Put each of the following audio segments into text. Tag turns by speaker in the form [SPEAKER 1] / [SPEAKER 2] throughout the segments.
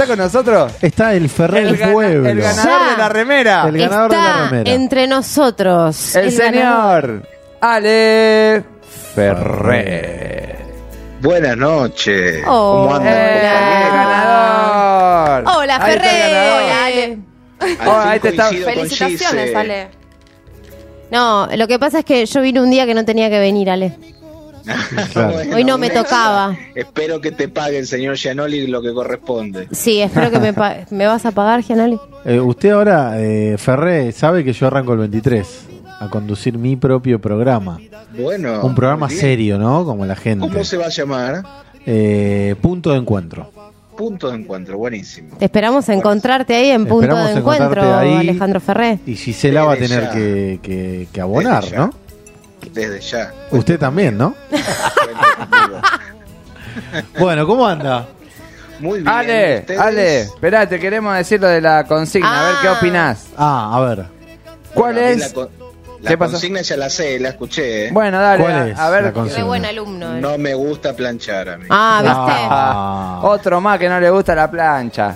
[SPEAKER 1] ¿Está con nosotros?
[SPEAKER 2] Está el Ferrer Pueblo.
[SPEAKER 1] El ganador de la remera.
[SPEAKER 2] El ganador de la remera.
[SPEAKER 3] Entre nosotros.
[SPEAKER 1] El señor Ale Ferrer.
[SPEAKER 4] Buenas noches.
[SPEAKER 3] Hola.
[SPEAKER 4] ¿Cómo andan?
[SPEAKER 1] Ganador.
[SPEAKER 3] Hola,
[SPEAKER 1] Ahí está el
[SPEAKER 3] Ferrer.
[SPEAKER 1] ganador.
[SPEAKER 3] Hola, Ale.
[SPEAKER 1] Ahí te está.
[SPEAKER 5] Felicitaciones,
[SPEAKER 4] Gise.
[SPEAKER 5] Ale.
[SPEAKER 3] No, lo que pasa es que yo vine un día que no tenía que venir, Ale.
[SPEAKER 2] Claro.
[SPEAKER 4] Bueno,
[SPEAKER 3] Hoy no me
[SPEAKER 4] Nexa,
[SPEAKER 3] tocaba.
[SPEAKER 4] Espero que te pague el señor Gianoli lo que corresponde.
[SPEAKER 3] Sí, espero que me vas a pagar, Gianoli.
[SPEAKER 2] Usted ahora, Ferrer, sabe que yo arranco el 23 a conducir mi propio programa.
[SPEAKER 4] Bueno.
[SPEAKER 2] Un programa
[SPEAKER 4] muy bien.
[SPEAKER 2] serio, ¿no? Como la gente.
[SPEAKER 4] ¿Cómo se va a llamar?
[SPEAKER 2] Punto de encuentro.
[SPEAKER 4] Punto de encuentro, buenísimo.
[SPEAKER 3] Te esperamos a encontrarte ahí en punto
[SPEAKER 2] Esperamos
[SPEAKER 3] de encuentro,
[SPEAKER 2] encontrarte ahí.
[SPEAKER 3] Alejandro Ferrer.
[SPEAKER 2] Y Gisela va a
[SPEAKER 4] Desde
[SPEAKER 2] tener
[SPEAKER 4] ya.
[SPEAKER 2] que abonar,
[SPEAKER 4] Desde ya.
[SPEAKER 2] ¿no?
[SPEAKER 4] Desde ya.
[SPEAKER 2] Usted también, ¿no?
[SPEAKER 4] Cuente conmigo.
[SPEAKER 2] Bueno, ¿cómo anda?
[SPEAKER 4] Muy bien.
[SPEAKER 1] Ale,
[SPEAKER 4] ¿ustedes?
[SPEAKER 1] Ale, esperá, te queremos decir lo de la consigna, a ver qué opinás.
[SPEAKER 2] Ah, a ver.
[SPEAKER 1] ¿Cuál
[SPEAKER 4] Bueno, a mí
[SPEAKER 1] es?
[SPEAKER 4] La
[SPEAKER 1] ¿Qué pasó?
[SPEAKER 4] consigna ya la sé, la escuché.
[SPEAKER 1] Bueno, dale,
[SPEAKER 2] ¿Cuál es
[SPEAKER 1] a ver.
[SPEAKER 2] la consigna?
[SPEAKER 3] Qué buen alumno.
[SPEAKER 4] No me gusta planchar a mí.
[SPEAKER 3] Ah, ¿viste?
[SPEAKER 2] Ah.
[SPEAKER 1] Otro más que no le gusta la plancha.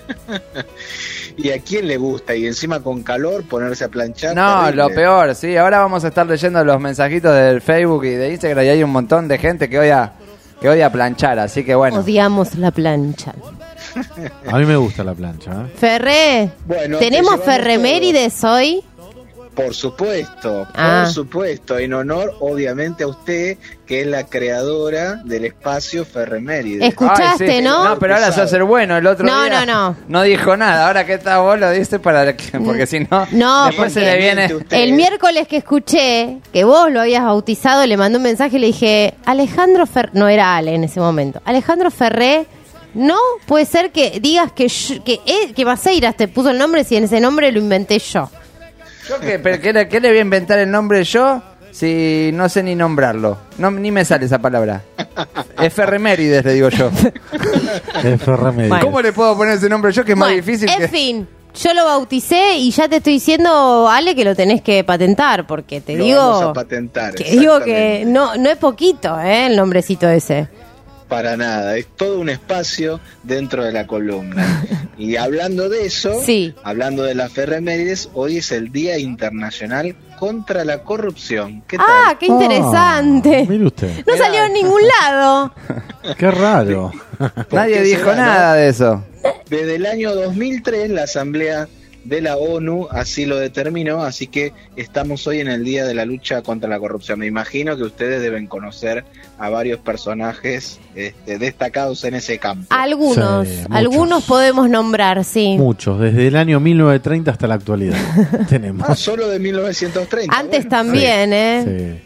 [SPEAKER 4] ¿Y a quién le gusta? Y encima con calor ponerse a planchar.
[SPEAKER 1] No,
[SPEAKER 4] terrible.
[SPEAKER 1] lo peor, sí. Ahora vamos a estar leyendo los mensajitos del Facebook y de Instagram y hay un montón de gente que odia planchar, así que bueno.
[SPEAKER 3] Odiamos la plancha.
[SPEAKER 2] A mí me gusta la plancha, ¿eh?
[SPEAKER 3] Ferré,
[SPEAKER 4] Bueno, te
[SPEAKER 3] ¿tenemos
[SPEAKER 4] llevamos
[SPEAKER 3] Ferremérides hoy?
[SPEAKER 4] Por supuesto,
[SPEAKER 3] Ah.
[SPEAKER 4] por supuesto, en honor obviamente a usted, que es la creadora del espacio Ferremérides.
[SPEAKER 3] Escuchaste,
[SPEAKER 1] Ay, sí.
[SPEAKER 3] ¿no?
[SPEAKER 1] No, pero ahora se hace el bueno. El otro
[SPEAKER 3] No,
[SPEAKER 1] día
[SPEAKER 3] no.
[SPEAKER 1] no dijo nada. Ahora que está vos lo dices porque si no,
[SPEAKER 3] No,
[SPEAKER 1] después se
[SPEAKER 3] porque
[SPEAKER 1] le viene.
[SPEAKER 4] usted-
[SPEAKER 3] El miércoles que escuché que vos lo habías bautizado, le mandé un mensaje y le dije, Alejandro Ferré, no era Ale en ese momento, Alejandro Ferré, no puede ser que digas que Maceiras te puso el nombre si en ese nombre lo inventé yo.
[SPEAKER 1] ¿Yo qué? ¿Pero qué le voy a inventar el nombre yo si no sé ni nombrarlo? No, ni me sale esa palabra. Es Ferremérides, le digo yo.
[SPEAKER 2] Es Ferremérides.
[SPEAKER 3] Bueno.
[SPEAKER 1] ¿Cómo le puedo poner ese nombre yo que es más
[SPEAKER 3] Bueno,
[SPEAKER 1] difícil
[SPEAKER 3] en
[SPEAKER 1] que...
[SPEAKER 3] fin, yo lo bauticé y ya te estoy diciendo, Ale, que lo tenés que patentar, porque te
[SPEAKER 4] Lo vamos a
[SPEAKER 3] digo
[SPEAKER 4] patentar.
[SPEAKER 3] que digo que
[SPEAKER 4] exactamente.
[SPEAKER 3] no es poquito, el nombrecito ese.
[SPEAKER 4] Para nada, es todo un espacio dentro de la columna. Y hablando de eso,
[SPEAKER 3] Sí.
[SPEAKER 4] hablando de las Ferremérides, hoy es el Día Internacional contra la Corrupción. ¿Qué tal?
[SPEAKER 3] Ah, qué interesante.
[SPEAKER 2] Mire usted.
[SPEAKER 3] No salió en ningún lado.
[SPEAKER 2] Qué raro.
[SPEAKER 1] Nadie
[SPEAKER 4] qué
[SPEAKER 1] dijo
[SPEAKER 4] será, no?
[SPEAKER 1] nada de eso.
[SPEAKER 4] Desde el año 2003 la Asamblea de la ONU así lo determinó, así que estamos hoy en el Día de la Lucha contra la Corrupción. Me imagino que ustedes deben conocer a varios personajes destacados en ese campo.
[SPEAKER 3] Algunos,
[SPEAKER 2] Sí, muchos.
[SPEAKER 3] algunos podemos nombrar, sí.
[SPEAKER 2] Muchos, desde el año 1930 hasta la actualidad.
[SPEAKER 4] Ah,
[SPEAKER 2] Tenemos.
[SPEAKER 4] solo de 1930.
[SPEAKER 3] Antes
[SPEAKER 4] bueno,
[SPEAKER 3] también,
[SPEAKER 2] Sí.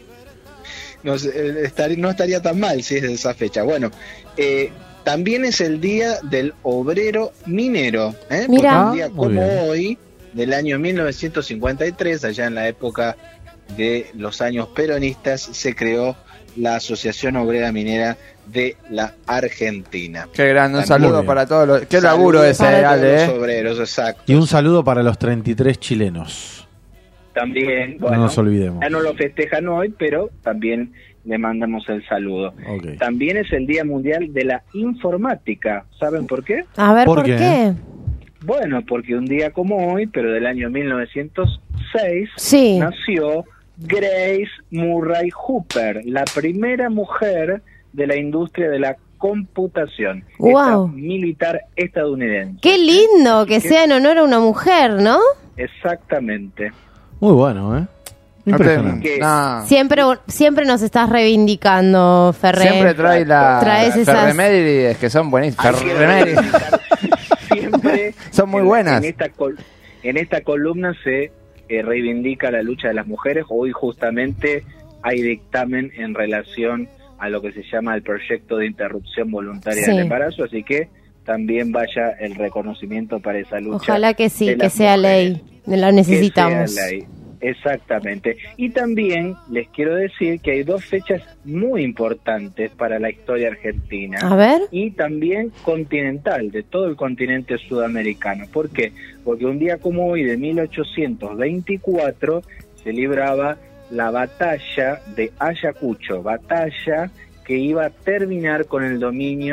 [SPEAKER 4] no estaría tan mal si es de esa fecha. Bueno, también es el Día del Obrero Minero.
[SPEAKER 3] Mirá.
[SPEAKER 4] Porque un día
[SPEAKER 2] Muy
[SPEAKER 4] como
[SPEAKER 2] bien.
[SPEAKER 4] hoy, del año 1953, allá en la época de los años peronistas, se creó la Asociación Obrera Minera de la Argentina.
[SPEAKER 1] Qué grande, un
[SPEAKER 4] También.
[SPEAKER 1] saludo
[SPEAKER 2] bien.
[SPEAKER 1] para todos los... Qué
[SPEAKER 4] Saludos
[SPEAKER 1] laburo ese,
[SPEAKER 4] para todos
[SPEAKER 1] Ale,
[SPEAKER 4] los obreros, exacto.
[SPEAKER 2] Y un saludo para los 33 chilenos.
[SPEAKER 4] También,
[SPEAKER 2] No nos olvidemos.
[SPEAKER 4] ya no lo festejan hoy, pero también le mandamos el saludo.
[SPEAKER 2] Ok.
[SPEAKER 4] También es el Día Mundial de la Informática. ¿Saben por qué?
[SPEAKER 3] A ver,
[SPEAKER 2] ¿Por
[SPEAKER 3] ¿por
[SPEAKER 2] qué?
[SPEAKER 3] qué?
[SPEAKER 4] Bueno, porque un día como hoy, pero del año 1906,
[SPEAKER 3] Sí.
[SPEAKER 4] nació Grace Murray Hooper, la primera mujer de la industria de la computación.
[SPEAKER 3] Guau.
[SPEAKER 4] Esta militar estadounidense.
[SPEAKER 3] Qué lindo que sea en honor a una mujer, ¿no?
[SPEAKER 4] Exactamente.
[SPEAKER 2] Muy bueno, ¿eh? Impresionante.
[SPEAKER 4] Que-
[SPEAKER 1] No.
[SPEAKER 3] Siempre nos estás reivindicando, Ferrer.
[SPEAKER 1] Siempre trae la
[SPEAKER 3] Traes esas-
[SPEAKER 1] Ferremérides, que son buenísimas.
[SPEAKER 4] Hay que
[SPEAKER 1] Ferremérides.
[SPEAKER 4] reivindicar siempre
[SPEAKER 1] Son muy
[SPEAKER 4] en-
[SPEAKER 1] buenas.
[SPEAKER 4] En esta columna se reivindica la lucha de las mujeres. Hoy justamente hay dictamen en relación a lo que se llama el proyecto de interrupción voluntaria
[SPEAKER 3] Sí.
[SPEAKER 4] del embarazo, así que también vaya el reconocimiento para esa lucha.
[SPEAKER 3] Ojalá que sí,
[SPEAKER 4] de
[SPEAKER 3] que
[SPEAKER 4] las
[SPEAKER 3] sea
[SPEAKER 4] mujeres.
[SPEAKER 3] ley. La
[SPEAKER 4] Que
[SPEAKER 3] necesitamos.
[SPEAKER 4] sea ley. Exactamente. Y también les quiero decir que hay dos fechas muy importantes para la historia argentina.
[SPEAKER 3] A ver.
[SPEAKER 4] Y también continental, de todo el continente sudamericano. ¿Por qué? Porque un día como hoy, de 1824, se libraba la batalla de Ayacucho, batalla que iba a terminar con el dominio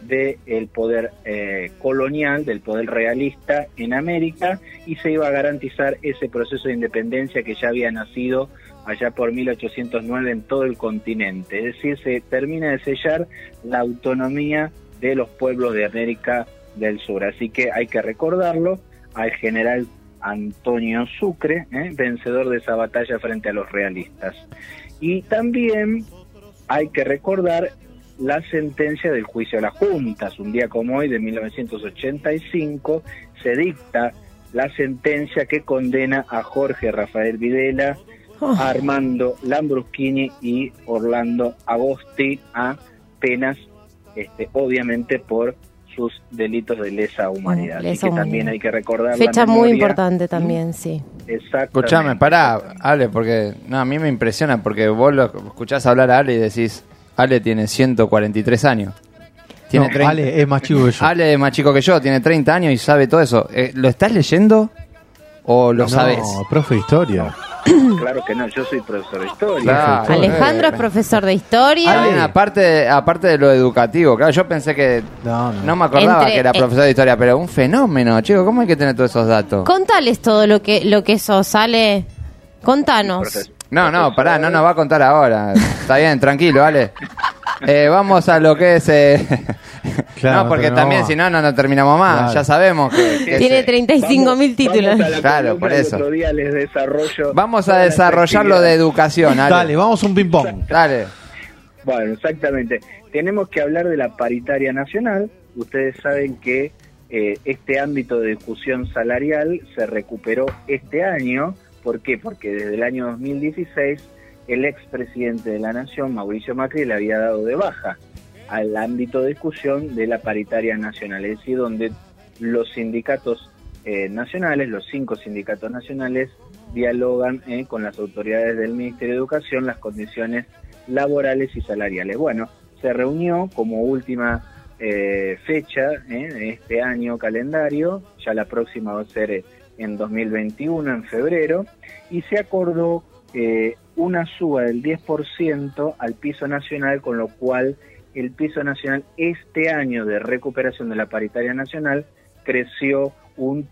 [SPEAKER 4] del poder colonial, del poder realista en América, y se iba a garantizar ese proceso de independencia que ya había nacido allá por 1809 en todo el continente. Es decir, se termina de sellar la autonomía de los pueblos de América del Sur. Así que hay que recordarlo al general Antonio Sucre, vencedor de esa batalla frente a los realistas. Y también hay que recordar la sentencia del juicio a las juntas. Un día como hoy, de 1985, se dicta la sentencia que condena a Jorge Rafael Videla, a Armando Lambruschini y Orlando Agosti a penas, obviamente por sus delitos de lesa humanidad.
[SPEAKER 3] Lesa
[SPEAKER 4] Así que
[SPEAKER 3] humanidad.
[SPEAKER 4] También hay que recordar
[SPEAKER 3] Fecha
[SPEAKER 4] la
[SPEAKER 3] muy
[SPEAKER 4] memoria.
[SPEAKER 3] importante también, sí.
[SPEAKER 4] Exactamente.
[SPEAKER 1] Escuchame, pará, Ale, porque no, a mí me impresiona porque vos lo escuchás hablar a Ale y decís, Ale tiene 143 años. Tiene
[SPEAKER 2] No,
[SPEAKER 1] 30.
[SPEAKER 2] Ale es más chico que yo.
[SPEAKER 1] Ale es más chico que yo, tiene 30 años y sabe todo eso. ¿Lo estás leyendo o lo sabes?
[SPEAKER 2] No, profe de historia.
[SPEAKER 4] Claro que no, yo soy profesor de historia.
[SPEAKER 1] Claro.
[SPEAKER 3] Alejandro es profesor de historia.
[SPEAKER 1] Ale, aparte de lo educativo, claro, yo pensé que no me acordaba que era profesor de historia, pero un fenómeno, chico, ¿cómo hay que tener todos esos datos?
[SPEAKER 3] Contales todo lo que sos, Ale. Contanos.
[SPEAKER 1] No, pará, no nos va a contar ahora. Está bien, tranquilo, Ale. Vamos a lo que es...
[SPEAKER 2] Claro,
[SPEAKER 1] no, porque
[SPEAKER 2] pero
[SPEAKER 1] también
[SPEAKER 2] no.
[SPEAKER 1] si no terminamos más.
[SPEAKER 2] Claro.
[SPEAKER 1] Ya sabemos que
[SPEAKER 3] Tiene 35.000 títulos.
[SPEAKER 4] Vamos a la
[SPEAKER 1] Claro,
[SPEAKER 4] columna
[SPEAKER 1] por
[SPEAKER 4] y
[SPEAKER 1] eso.
[SPEAKER 4] otro día les desarrollo
[SPEAKER 1] Vamos a
[SPEAKER 4] toda la
[SPEAKER 1] desarrollar lo de
[SPEAKER 4] actividad.
[SPEAKER 1] educación, Ale.
[SPEAKER 2] Dale, vamos a un ping-pong.
[SPEAKER 1] Dale.
[SPEAKER 4] Bueno, exactamente. Tenemos que hablar de la paritaria nacional. Ustedes saben que este ámbito de discusión salarial se recuperó este año. ¿Por qué? Porque desde el año 2016 el expresidente de la Nación, Mauricio Macri, le había dado de baja al ámbito de discusión de la paritaria nacional, es decir, donde los sindicatos nacionales, los 5 sindicatos nacionales, dialogan con las autoridades del Ministerio de Educación las condiciones laborales y salariales. Bueno, se reunió como última fecha este año calendario, ya la próxima va a ser en 2021, en febrero, y se acordó una suba del 10% al piso nacional, con lo cual el piso nacional este año de recuperación de la paritaria nacional creció un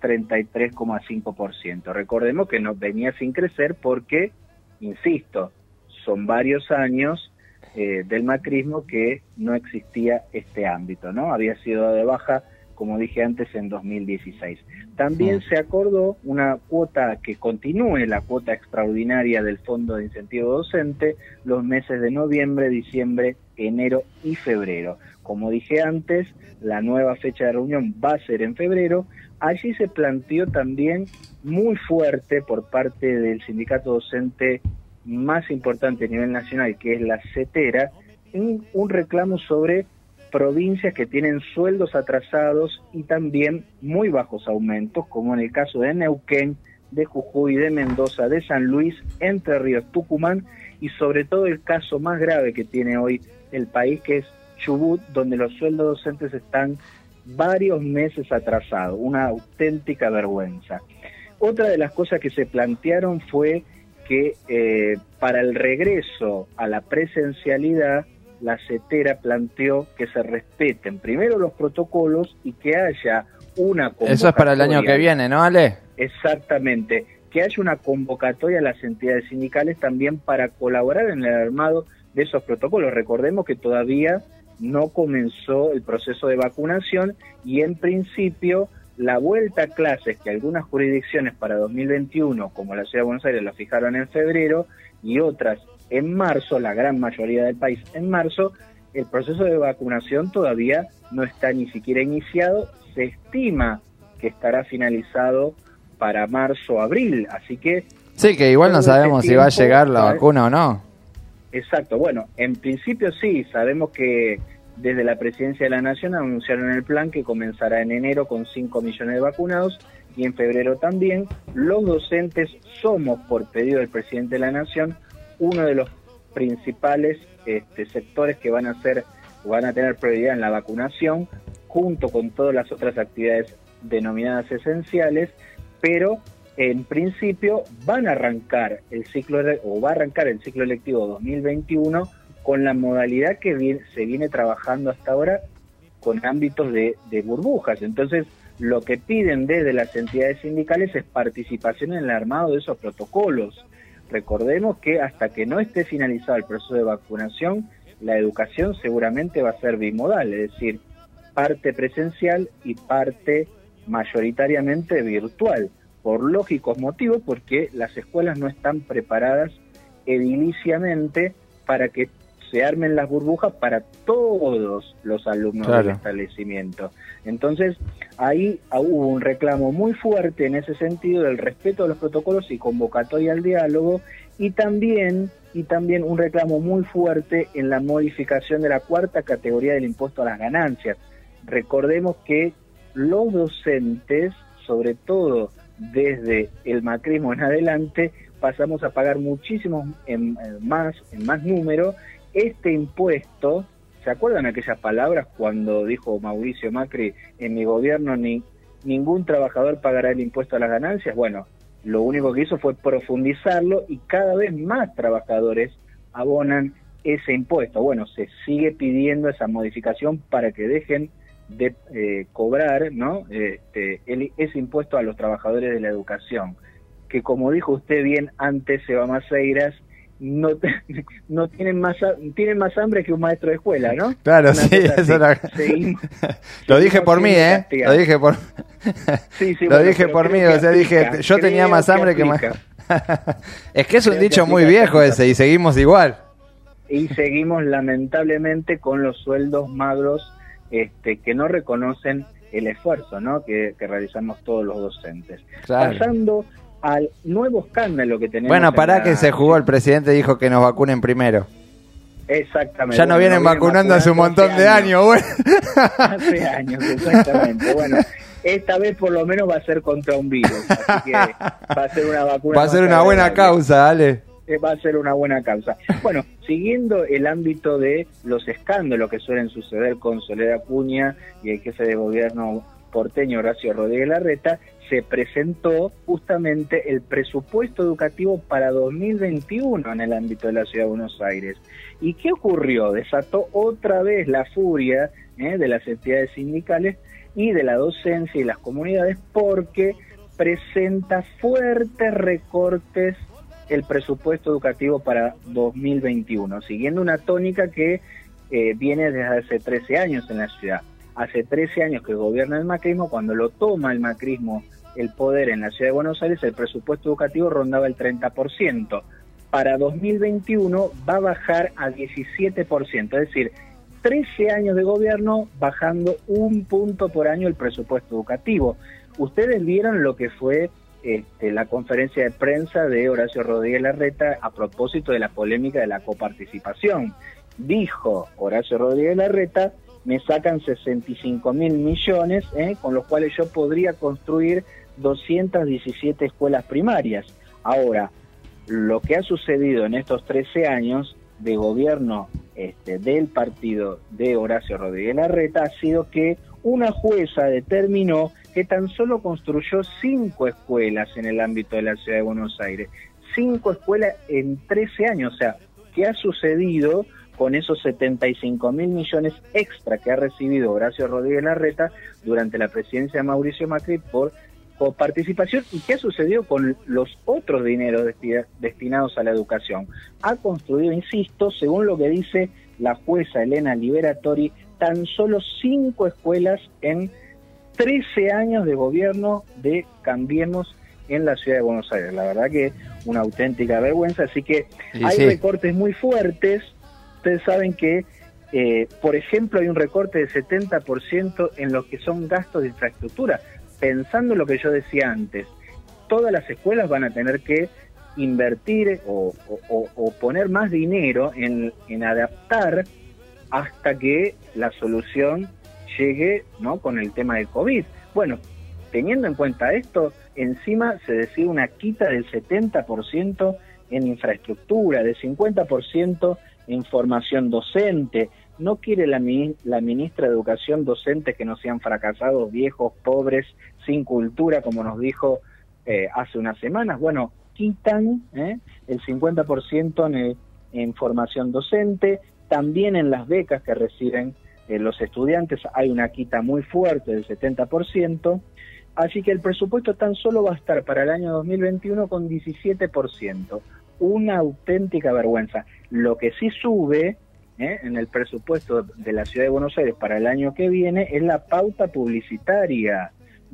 [SPEAKER 4] 33,5%. Recordemos que no venía sin crecer porque, insisto, son varios años del macrismo que no existía este ámbito, ¿no? Había sido dado de baja, como dije antes, en 2016. También se acordó una cuota que continúe, la cuota extraordinaria del Fondo de Incentivo Docente, los meses de noviembre, diciembre, enero y febrero. Como dije antes, la nueva fecha de reunión va a ser en febrero. Allí se planteó también muy fuerte por parte del sindicato docente más importante a nivel nacional, que es la CETERA, un reclamo sobre provincias que tienen sueldos atrasados y también muy bajos aumentos, como en el caso de Neuquén, de Jujuy, de Mendoza, de San Luis, Entre Ríos, Tucumán, y sobre todo el caso más grave que tiene hoy el país, que es Chubut, donde los sueldos docentes están varios meses atrasados, una auténtica vergüenza. Otra de las cosas que se plantearon fue que para el regreso a la presencialidad, la CETERA planteó que se respeten primero los protocolos y que haya una convocatoria.
[SPEAKER 1] Eso es para el año que viene, ¿no, Ale?
[SPEAKER 4] Exactamente, que haya una convocatoria a las entidades sindicales también para colaborar en el armado de esos protocolos. Recordemos que todavía no comenzó el proceso de vacunación y en principio la vuelta a clases que algunas jurisdicciones para 2021, como la Ciudad de Buenos Aires, la fijaron en febrero y otras en marzo, la gran mayoría del país en marzo, el proceso de vacunación todavía no está ni siquiera iniciado, se estima que estará finalizado para marzo o abril, así que...
[SPEAKER 1] Sí, que igual no
[SPEAKER 4] todo
[SPEAKER 1] sabemos
[SPEAKER 4] este
[SPEAKER 1] si va a
[SPEAKER 4] tiempo,
[SPEAKER 1] llegar la
[SPEAKER 4] ¿sabes?
[SPEAKER 1] vacuna o no.
[SPEAKER 4] Exacto, bueno, en principio sí, sabemos que desde la Presidencia de la Nación anunciaron el plan que comenzará en enero con 5 millones de vacunados y en febrero también. Los docentes somos, por pedido del Presidente de la Nación, uno de los principales sectores que van a tener prioridad en la vacunación, junto con todas las otras actividades denominadas esenciales, pero en principio van a arrancar va a arrancar el ciclo lectivo 2021 con la modalidad que se viene trabajando hasta ahora con ámbitos de burbujas. Entonces, lo que piden desde las entidades sindicales es participación en el armado de esos protocolos. Recordemos que hasta que no esté finalizado el proceso de vacunación, la educación seguramente va a ser bimodal, es decir, parte presencial y parte mayoritariamente virtual, por lógicos motivos, porque las escuelas no están preparadas ediliciamente para que se armen las burbujas para todos los alumnos del establecimiento. Entonces, ahí hubo un reclamo muy fuerte en ese sentido del respeto de los protocolos y convocatoria al diálogo, y también un reclamo muy fuerte en la modificación de la cuarta categoría del impuesto a las ganancias. Recordemos que los docentes, sobre todo desde el macrismo en adelante, pasamos a pagar muchísimo en más número este impuesto. ¿Se acuerdan aquellas palabras cuando dijo Mauricio Macri, en mi gobierno ningún trabajador pagará el impuesto a las ganancias? Bueno, lo único que hizo fue profundizarlo y cada vez más trabajadores abonan ese impuesto. Bueno, se sigue pidiendo esa modificación para que dejen de cobrar, ¿no? Ese impuesto a los trabajadores de la educación, que como dijo usted bien antes, Seba Maceiras, no tienen más hambre que un maestro de escuela, ¿no?
[SPEAKER 1] Claro, sí, eso lo dije por mí, lo dije por lo dije por mí, o sea, dije, yo tenía más hambre que más. Es que es un dicho muy viejo ese, y seguimos igual.
[SPEAKER 4] Y seguimos lamentablemente con los sueldos magros que no reconocen el esfuerzo, ¿no? que realizamos todos los docentes. Claro. Pasando al nuevo escándalo que tenemos.
[SPEAKER 1] Bueno, que se jugó, el presidente dijo que nos vacunen primero.
[SPEAKER 4] Exactamente.
[SPEAKER 1] Ya nos vienen vacunando hace un montón de años, bueno.
[SPEAKER 4] Hace años, exactamente. Bueno, esta vez por lo menos va a ser contra un virus, así que va a ser una vacuna.
[SPEAKER 1] Va a ser una buena causa, dale.
[SPEAKER 4] Va a ser una buena causa. Bueno, siguiendo el ámbito de los escándalos que suelen suceder con Soledad Acuña y el jefe de gobierno porteño Horacio Rodríguez Larreta, se presentó justamente el presupuesto educativo para 2021 en el ámbito de la Ciudad de Buenos Aires. ¿Y qué ocurrió? Desató otra vez la furia de las entidades sindicales y de la docencia y las comunidades, porque presenta fuertes recortes el presupuesto educativo para 2021, siguiendo una tónica que viene desde hace 13 años en la ciudad. Hace 13 años que gobierna el macrismo. Cuando lo toma el macrismo el poder en la Ciudad de Buenos Aires, el presupuesto educativo rondaba el 30%. Para 2021 va a bajar a 17%, es decir, 13 años de gobierno bajando 1 punto por año el presupuesto educativo. Ustedes vieron lo que fue la conferencia de prensa de Horacio Rodríguez Larreta a propósito de la polémica de la coparticipación. Dijo Horacio Rodríguez Larreta: me sacan 65.000 millones, con los cuales yo podría construir 217 escuelas primarias. Ahora, lo que ha sucedido en estos 13 años de gobierno del partido de Horacio Rodríguez Larreta ha sido que una jueza determinó que tan solo construyó 5 escuelas en el ámbito de la Ciudad de Buenos Aires. 5 escuelas en 13 años. O sea, ¿qué ha sucedido con esos 75.000 millones extra que ha recibido Horacio Rodríguez Larreta durante la presidencia de Mauricio Macri por coparticipación? ¿Y qué ha sucedido con los otros dineros destinados a la educación? Ha construido, insisto, según lo que dice la jueza Elena Liberatori, tan solo 5 escuelas en 13 años de gobierno de Cambiemos en la Ciudad de Buenos Aires. La verdad que una auténtica vergüenza. Así que hay recortes muy fuertes. Ustedes saben que, por ejemplo, hay un recorte de 70% en lo que son gastos de infraestructura. Pensando en lo que yo decía antes, todas las escuelas van a tener que invertir o poner más dinero en adaptar hasta que la solución llegue, ¿no?, con el tema del COVID. Bueno, teniendo en cuenta esto, encima se decide una quita del 70% en infraestructura, del 50% en formación docente. No quiere la ministra de Educación docentes que no sean fracasados, viejos, pobres, sin cultura, como nos dijo hace unas semanas. Bueno, quitan el 50% en formación docente, también en las becas que reciben los estudiantes, hay una quita muy fuerte del 70%, así que el presupuesto tan solo va a estar para el año 2021 con 17%, una auténtica vergüenza. Lo que sí sube en el presupuesto de la Ciudad de Buenos Aires para el año que viene es la pauta publicitaria,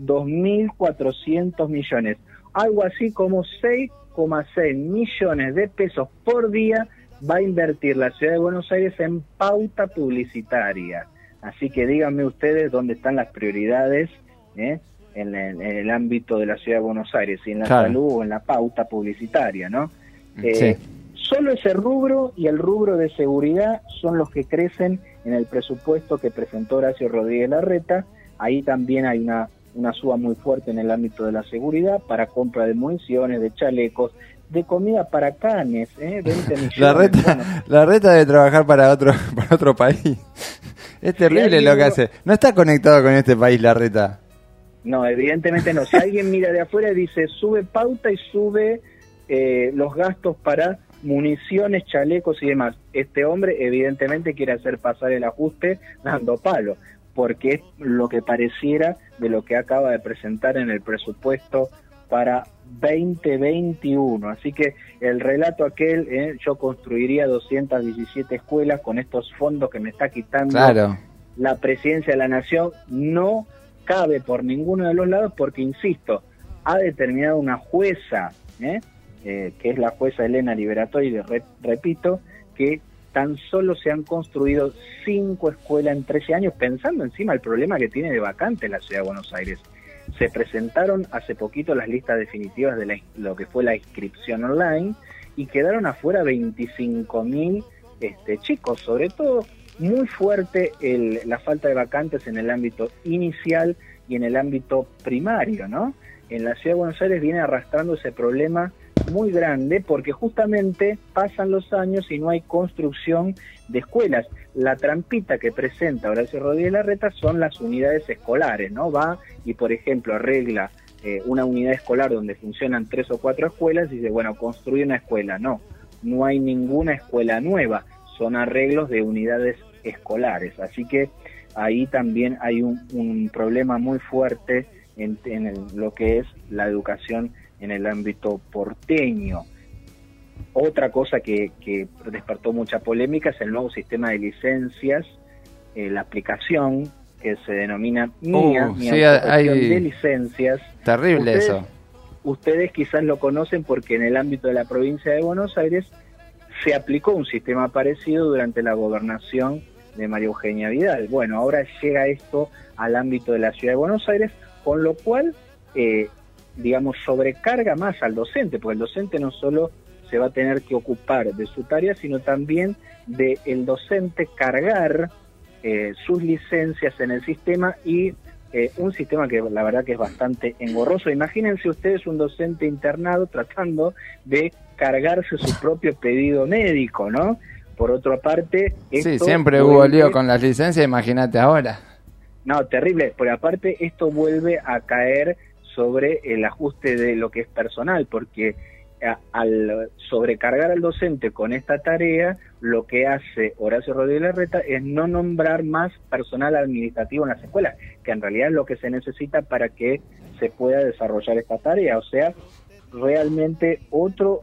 [SPEAKER 4] 2.400 millones, algo así como 6,6 millones de pesos por día va a invertir la Ciudad de Buenos Aires en pauta publicitaria. Así que díganme ustedes dónde están las prioridades en el ámbito de la Ciudad de Buenos Aires, si en la salud o en la pauta publicitaria, ¿no?
[SPEAKER 1] Sí.
[SPEAKER 4] Solo ese rubro y el rubro de seguridad son los que crecen en el presupuesto que presentó Horacio Rodríguez Larreta. Ahí también hay una suba muy fuerte en el ámbito de la seguridad para compra de municiones, de chalecos, de comida para canes, 20 millones.
[SPEAKER 1] Larreta debe trabajar para otro país. Es terrible lo que hace. No está conectado con este país, Larreta.
[SPEAKER 4] No, evidentemente no. Si alguien mira de afuera y dice sube pauta y sube los gastos para municiones, chalecos y demás, este hombre evidentemente quiere hacer pasar el ajuste dando palo, porque es lo que pareciera de lo que acaba de presentar en el presupuesto para 2021. Así que el relato aquel, yo construiría 217 escuelas con estos fondos que me está quitando la presidencia de la nación, no cabe por ninguno de los lados, porque insisto, ha determinado una jueza, que es la jueza Elena Liberatori, repito, que tan solo se han construido 5 escuelas en 13 años, pensando encima el problema que tiene de vacante la Ciudad de Buenos Aires. Se presentaron hace poquito las listas definitivas de lo que fue la inscripción online y quedaron afuera 25.000 chicos, sobre todo muy fuerte la falta de vacantes en el ámbito inicial y en el ámbito primario, ¿no? En la Ciudad de Buenos Aires viene arrastrando ese problema muy grande porque justamente pasan los años y no hay construcción de escuelas. La trampita que presenta Horacio Rodríguez Larreta son las unidades escolares, ¿no? Va y, por ejemplo, arregla una unidad escolar donde funcionan 3 o 4 escuelas y dice, bueno, construye una escuela. No hay ninguna escuela nueva, son arreglos de unidades escolares. Así que ahí también hay un problema muy fuerte en lo que es la educación en el ámbito porteño. Otra cosa que despertó mucha polémica es el nuevo sistema de licencias, la aplicación que se denomina MIA, de licencias.
[SPEAKER 1] Terrible eso.
[SPEAKER 4] Ustedes quizás lo conocen porque en el ámbito de la provincia de Buenos Aires se aplicó un sistema parecido durante la gobernación de María Eugenia Vidal. Bueno, ahora llega esto al ámbito de la Ciudad de Buenos Aires, con lo cual sobrecarga más al docente, porque el docente no solo se va a tener que ocupar de su tarea, sino también de el docente cargar sus licencias en el sistema y un sistema que la verdad que es bastante engorroso. Imagínense ustedes un docente internado tratando de cargarse su propio pedido médico, ¿no? Por otra parte...
[SPEAKER 1] Sí, siempre hubo lío con las licencias, imagínate ahora.
[SPEAKER 4] No, terrible. Por aparte, esto vuelve a caer sobre el ajuste de lo que es personal, porque al sobrecargar al docente con esta tarea, lo que hace Horacio Rodríguez Larreta es no nombrar más personal administrativo en las escuelas, que en realidad es lo que se necesita para que se pueda desarrollar esta tarea. O sea, realmente otro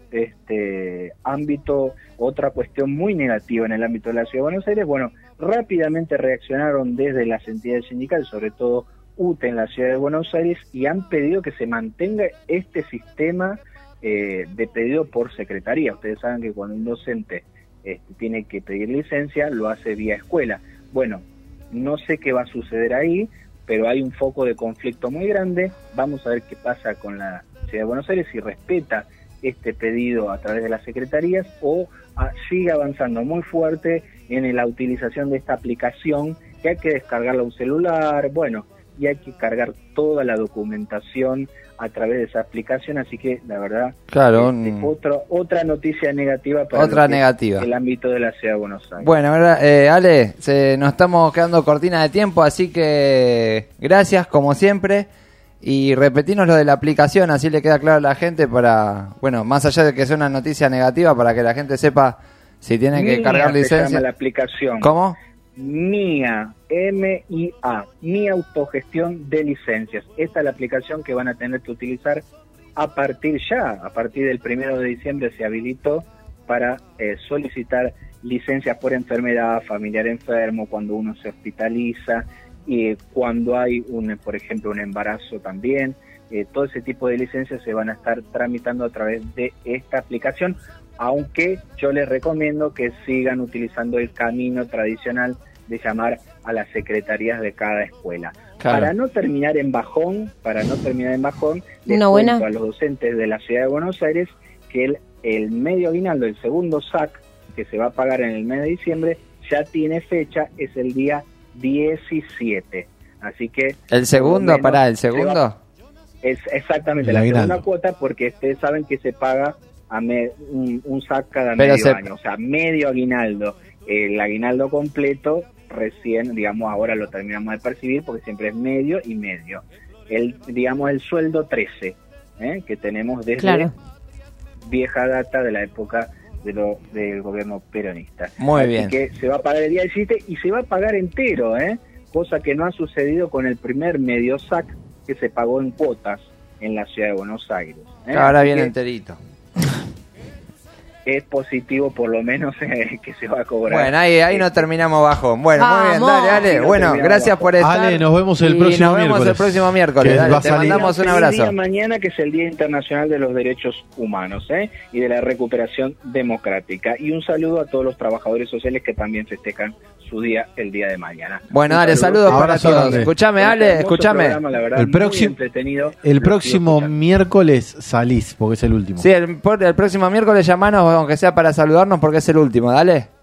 [SPEAKER 4] ámbito, otra cuestión muy negativa en el ámbito de la Ciudad de Buenos Aires. Bueno, rápidamente reaccionaron desde las entidades sindicales, sobre todo UTE en la Ciudad de Buenos Aires, y han pedido que se mantenga este sistema de pedido por secretaría. Ustedes saben que cuando un docente tiene que pedir licencia, lo hace vía escuela. Bueno, no sé qué va a suceder ahí, pero hay un foco de conflicto muy grande. Vamos a ver qué pasa con la Ciudad de Buenos Aires, si respeta este pedido a través de las secretarías o sigue avanzando muy fuerte en la utilización de esta aplicación, que hay que descargarla a un celular, bueno, y hay que cargar toda la documentación a través de esa aplicación. Así que la verdad,
[SPEAKER 1] claro,
[SPEAKER 4] otra noticia negativa para el ámbito de la Ciudad de Buenos Aires.
[SPEAKER 1] Bueno, Ale, nos estamos quedando cortina de tiempo, así que gracias como siempre, y repetimos lo de la aplicación, así le queda claro a la gente, para, bueno, más allá de que sea una noticia negativa, para que la gente sepa si tienen que cargar licencia.
[SPEAKER 4] Se llama la aplicación.
[SPEAKER 1] ¿Cómo?
[SPEAKER 4] MIA, M-I-A, Mi Autogestión de Licencias. Esta es la aplicación que van a tener que utilizar a partir del 1 de diciembre se habilitó para solicitar licencias por enfermedad, familiar enfermo, cuando uno se hospitaliza, y cuando hay, por ejemplo, un embarazo también. Todo ese tipo de licencias se van a estar tramitando a través de esta aplicación, aunque yo les recomiendo que sigan utilizando el camino tradicional de llamar a las secretarías de cada escuela. Claro. Para no terminar en bajón, les cuento a los docentes de la ciudad de Buenos Aires que el medio aguinaldo, el segundo SAC, que se va a pagar en el mes de diciembre, ya tiene fecha, es el día 17. Así que...
[SPEAKER 1] ¿El segundo? ¿El segundo?
[SPEAKER 4] Es exactamente la segunda cuota, porque ustedes saben que se paga un SAC cada medio año, o sea, medio aguinaldo. El aguinaldo completo recién, digamos, ahora lo terminamos de percibir porque siempre es medio y medio. El sueldo 13, que tenemos desde vieja data de la época del gobierno peronista.
[SPEAKER 1] Muy bien.
[SPEAKER 4] Así que se va a pagar el día 17 y se va a pagar entero, cosa que no ha sucedido con el primer medio SAC que se pagó en cuotas en la ciudad de Buenos Aires.
[SPEAKER 1] Ahora viene enterito.
[SPEAKER 4] Es positivo por lo menos que se va a cobrar.
[SPEAKER 1] Bueno, ahí no terminamos bajo. Bueno, muy bien, dale, Ale. Bueno, gracias por estar.
[SPEAKER 2] Ale, nos vemos el próximo
[SPEAKER 1] miércoles. Dale, te mandamos un abrazo.
[SPEAKER 4] El día mañana, que es el Día Internacional de los Derechos Humanos y de la recuperación democrática. Y un saludo a todos los trabajadores sociales que también festejan su día el día de mañana.
[SPEAKER 1] Bueno, dale, saludos para todos. Escuchame, Ale, escuchame.
[SPEAKER 2] El próximo miércoles salís, porque es el último.
[SPEAKER 1] Sí, el próximo miércoles llamanos, aunque sea para saludarnos, porque es el último, dale.